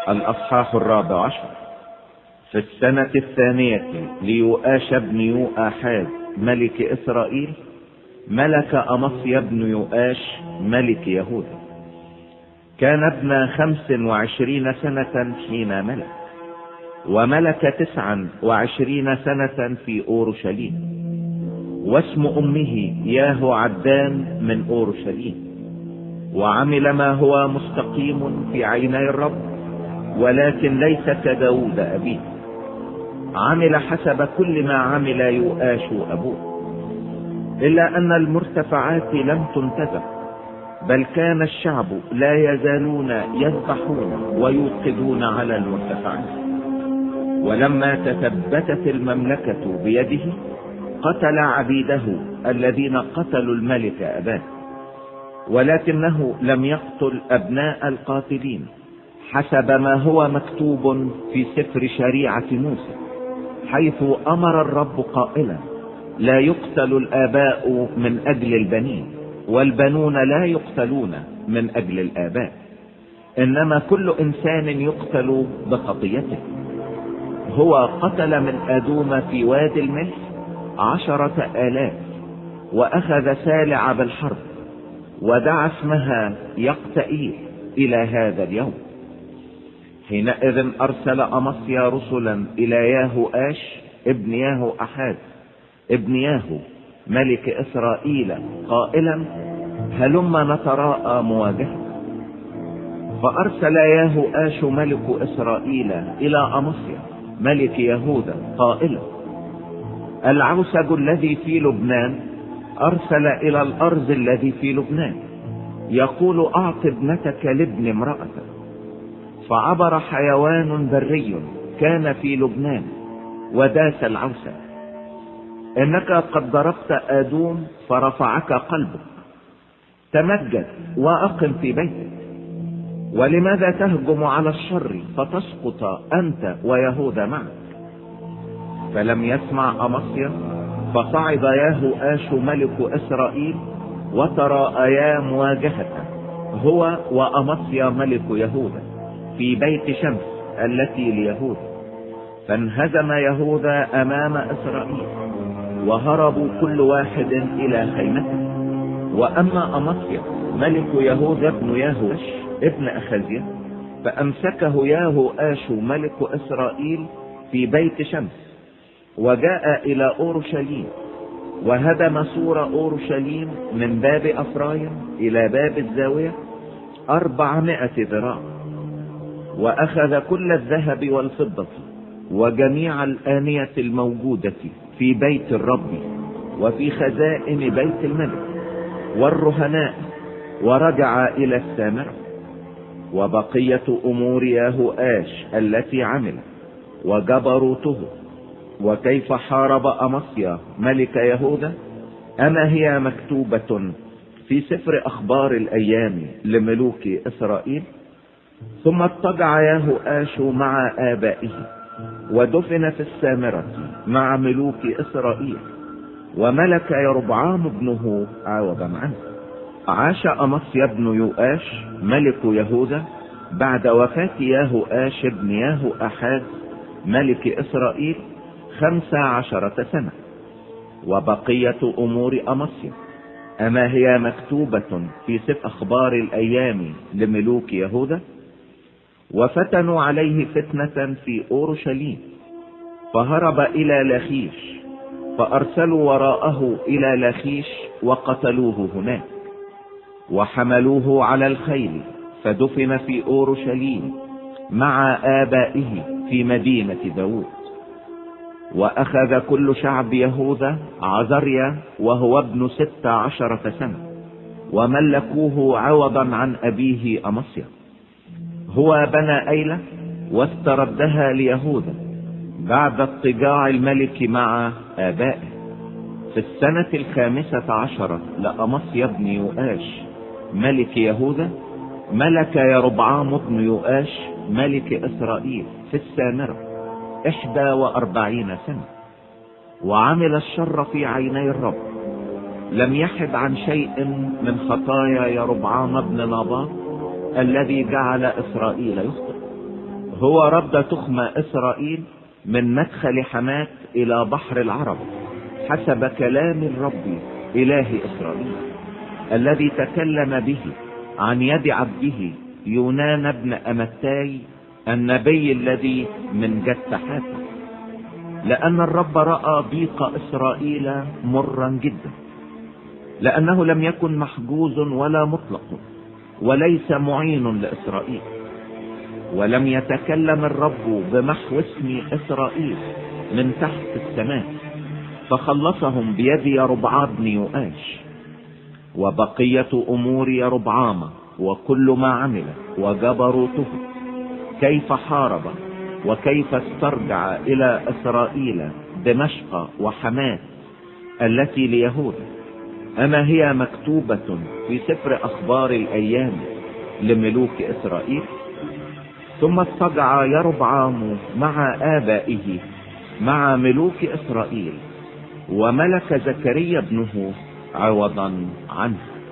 الأصحاح 14. في السنة 2 ليؤاش بن يؤاحاز ملك إسرائيل ملك أمصيا بن يؤاش ملك يهوذا. كان ابن 25 سنة حين ملك، وملك 29 سنة في أورشليم، واسم أمه يهوعدان من أورشليم. وعمل ما هو مستقيم في عيني الرب، ولكن ليس كداود أبيه. عمل حسب كل ما عمل يؤاش أبوه، إلا أن المرتفعات لم تنتزع، بل كان الشعب لا يزالون يذبحون ويوقدون على المرتفعات. ولما تثبتت المملكة بيده قتل عبيده الذين قتلوا الملك أباه، ولكنه لم يقتل أبناء القاتلين حسب ما هو مكتوب في سفر شريعة موسى، حيث أمر الرب قائلا: لا يقتل الآباء من أجل البنين، والبنون لا يقتلون من أجل الآباء، إنما كل إنسان يقتل بخطيته. هو قتل من أدوم في وادي الملح 10,000، وأخذ سالع بالحرب، ودعا اسمها يقتئيل إلى هذا اليوم. حينئذ أرسل أمصيا رسلا إلى يهوآش ابن يهوأحاز ابن ياهو ملك إسرائيل قائلا: هلما نتراءى مواجهة. فأرسل يهوآش ملك إسرائيل إلى أمصيا ملك يهوذا قائلا: العوسج الذي في لبنان أرسل إلى الأرض الذي في لبنان، يقول: أعط ابنتك لابن امرأتك. فعبر حيوان بري كان في لبنان وداس العوسج. إنك قد ضربت آدوم فرفعك قلبك، تمجد وأقم في بيتك. ولماذا تهجم على الشر فتسقط أنت ويهوذا معك؟ فلم يسمع أمصيا، فصعد يهوآش ملك إسرائيل وتراءيا مواجهة هو وأمصيا ملك يهوذا في بيت شمس التي ليهوذا، فانهزم يهوذا أمام إسرائيل، وهربوا كل واحد إلى خيمته. وأما أمصيا ملك يهوذا ابن يهوش ابن أخزيا فأمسكه يهوآش ملك إسرائيل في بيت شمس، وجاء إلى أورشليم، وهدم سور أورشليم من باب أفرايم إلى باب الزاوية 400 ذراع، وأخذ كل الذهب والفضة وجميع الآنية الموجودة في بيت الرب وفي خزائن بيت الملك والرهناء، ورجع إلى السامرة. وبقية أمور يهوآش التي عمل وجبروته وكيف حارب أمصيا ملك يهوذا، أما هي مكتوبة في سفر أخبار الأيام لملوك إسرائيل. ثم اضطجع يهوآش مع آبائه ودفن في السامرة مع ملوك إسرائيل، وملك يربعام ابنه عوضا عنه. عاش أمصيا بن يؤاش ملك يهوذا بعد وفاة يهوآش بن يهوأحاز ملك إسرائيل 15 سنة. وبقية أمور أمصيا أما هي مكتوبة في سفر أخبار الأيام لملوك يهوذا. وفتنوا عليه فتنة في أورشليم، فهرب إلى لخيش، فأرسلوا وراءه إلى لخيش وقتلوه هناك، وحملوه على الخيل فدفن في أورشليم مع آبائه في مدينة داود. وأخذ كل شعب يهوذا عزريا وهو ابن 16 سنة، وملكوه عوضا عن أبيه أمصيا. هو بنى أيلة واستردها ليهوذا بعد اضطجاع الملك مع آبائه. في السنة 15 لأمصيا بن يؤاش ملك يهوذا ملك يربعام بن يؤاش ملك إسرائيل في السامرة 41 سنة، وعمل الشر في عيني الرب. لم يحد عن شيء من خطايا يربعام بن نباط الذي جعل إسرائيل يخطئ. هو رد تخم إسرائيل من مدخل حماة إلى بحر العرب حسب كلام الرب إله إسرائيل الذي تكلم به عن يد عبده يونان بن أمتاي النبي الذي من جد حاتم، لأن الرب رأى ضيق إسرائيل مرا جدا، لأنه لم يكن محجوز ولا مطلق وليس معين لإسرائيل، ولم يتكلم الرب بمحو اسم إسرائيل من تحت السماء، فخلصهم بيد يربعام بن يؤاش. وبقية أمور يربعام وكل ما عمل وجبروته، كيف حارب وكيف استرجع إلى إسرائيل دمشق وحماة التي ليهوذا، أما هي مكتوبة في سفر أخبار الأيام لملوك إسرائيل؟ ثم استرجع يربعام مع آبائه مع ملوك إسرائيل، وملك زكريا ابنه عوضا عنه.